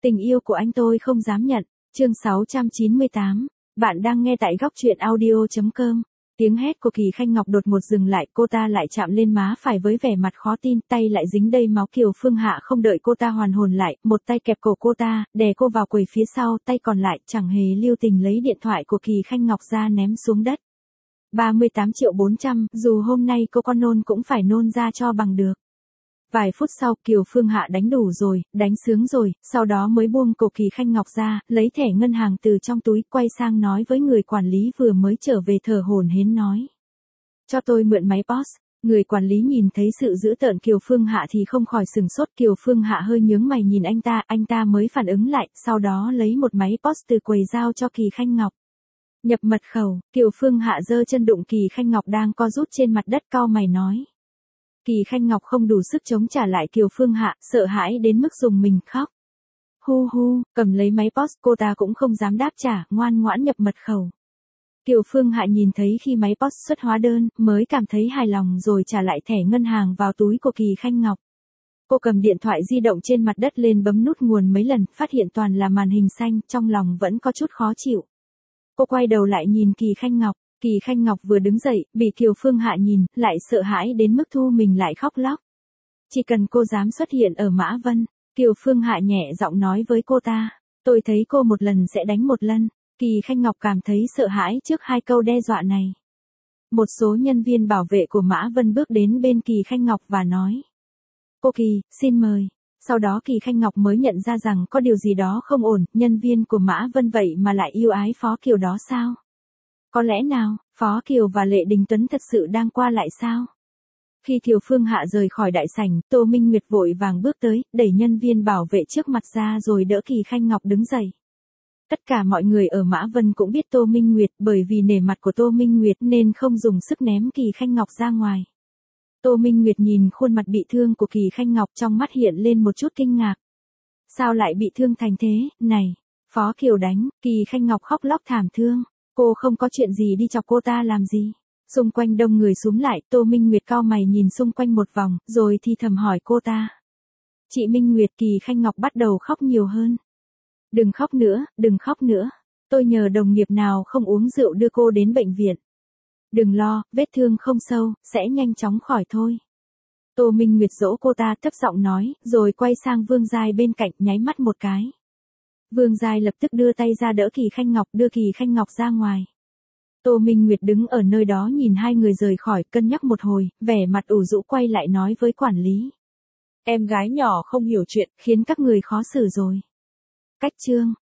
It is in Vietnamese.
Tình yêu của anh tôi không dám nhận. Chương 698. Bạn đang nghe tại góc truyện audio.com. Tiếng hét của Kỳ Khanh Ngọc đột ngột dừng lại, cô ta lại chạm lên má phải với vẻ mặt khó tin, tay lại dính đầy máu. Kiều Phương Hạ không đợi cô ta hoàn hồn lại, một tay kẹp cổ cô ta, đè cô vào quầy phía sau, tay còn lại chẳng hề lưu tình lấy điện thoại của Kỳ Khanh Ngọc ra ném xuống đất. 38.400.000, dù hôm nay cô con nôn cũng phải nôn ra cho bằng được. Vài phút sau, Kiều Phương Hạ đánh đủ rồi, đánh sướng rồi, sau đó mới buông cổ Kỳ Khanh Ngọc ra, lấy thẻ ngân hàng từ trong túi, quay sang nói với người quản lý vừa mới trở về, thở hổn hển nói: "Cho tôi mượn máy POS." Người quản lý nhìn thấy sự dữ tợn Kiều Phương Hạ thì không khỏi sừng sốt. Kiều Phương Hạ hơi nhướng mày nhìn anh ta mới phản ứng lại, sau đó lấy một máy POS từ quầy giao cho Kỳ Khanh Ngọc. Nhập mật khẩu. Kiều Phương Hạ giơ chân đụng Kỳ Khanh Ngọc đang co rút trên mặt đất, cau mày nói. Kỳ Khanh Ngọc không đủ sức chống trả lại Kiều Phương Hạ, sợ hãi đến mức rùng mình khóc. Hu hu, cầm lấy máy POS, cô ta cũng không dám đáp trả, ngoan ngoãn nhập mật khẩu. Kiều Phương Hạ nhìn thấy khi máy POS xuất hóa đơn, mới cảm thấy hài lòng rồi trả lại thẻ ngân hàng vào túi của Kỳ Khanh Ngọc. Cô cầm điện thoại di động trên mặt đất lên bấm nút nguồn mấy lần, phát hiện toàn là màn hình xanh, trong lòng vẫn có chút khó chịu. Cô quay đầu lại nhìn Kỳ Khanh Ngọc. Kỳ Khanh Ngọc vừa đứng dậy, bị Kiều Phương Hạ nhìn, lại sợ hãi đến mức thu mình lại khóc lóc. Chỉ cần cô dám xuất hiện ở Mã Vân, Kiều Phương Hạ nhẹ giọng nói với cô ta, tôi thấy cô một lần sẽ đánh một lần. Kỳ Khanh Ngọc cảm thấy sợ hãi trước hai câu đe dọa này. Một số nhân viên bảo vệ của Mã Vân bước đến bên Kỳ Khanh Ngọc và nói: "Cô Kỳ, xin mời." Sau đó Kỳ Khanh Ngọc mới nhận ra rằng có điều gì đó không ổn, nhân viên của Mã Vân vậy mà lại yêu ái Phó Kiều đó sao? Có lẽ nào, Phó Kiều và Lệ Đình Tuấn thật sự đang qua lại sao? Khi Kiều Phương Hạ rời khỏi đại sảnh, Tô Minh Nguyệt vội vàng bước tới, đẩy nhân viên bảo vệ trước mặt ra rồi đỡ Kỳ Khanh Ngọc đứng dậy. Tất cả mọi người ở Mã Vân cũng biết Tô Minh Nguyệt, bởi vì nể mặt của Tô Minh Nguyệt nên không dùng sức ném Kỳ Khanh Ngọc ra ngoài. Tô Minh Nguyệt nhìn khuôn mặt bị thương của Kỳ Khanh Ngọc, trong mắt hiện lên một chút kinh ngạc. Sao lại bị thương thành thế, này? Phó Kiều đánh. Kỳ Khanh Ngọc khóc lóc thảm thương. Cô không có chuyện gì đi chọc cô ta làm gì? Xung quanh đông người xúm lại, Tô Minh Nguyệt cau mày nhìn xung quanh một vòng, rồi thì thầm hỏi cô ta. Chị Minh Nguyệt. Kỳ Khanh Ngọc bắt đầu khóc nhiều hơn. Đừng khóc nữa, đừng khóc nữa. Tôi nhờ đồng nghiệp nào không uống rượu đưa cô đến bệnh viện. Đừng lo, vết thương không sâu, sẽ nhanh chóng khỏi thôi. Tô Minh Nguyệt dỗ cô ta, thấp giọng nói, rồi quay sang Vương Giai bên cạnh, nháy mắt một cái. Vương Giai lập tức đưa tay ra đỡ Kỳ Khanh Ngọc, đưa Kỳ Khanh Ngọc ra ngoài. Tô Minh Nguyệt đứng ở nơi đó nhìn hai người rời khỏi, cân nhắc một hồi, vẻ mặt ủ rũ quay lại nói với quản lý. Em gái nhỏ không hiểu chuyện, khiến các người khó xử rồi. Cách chương.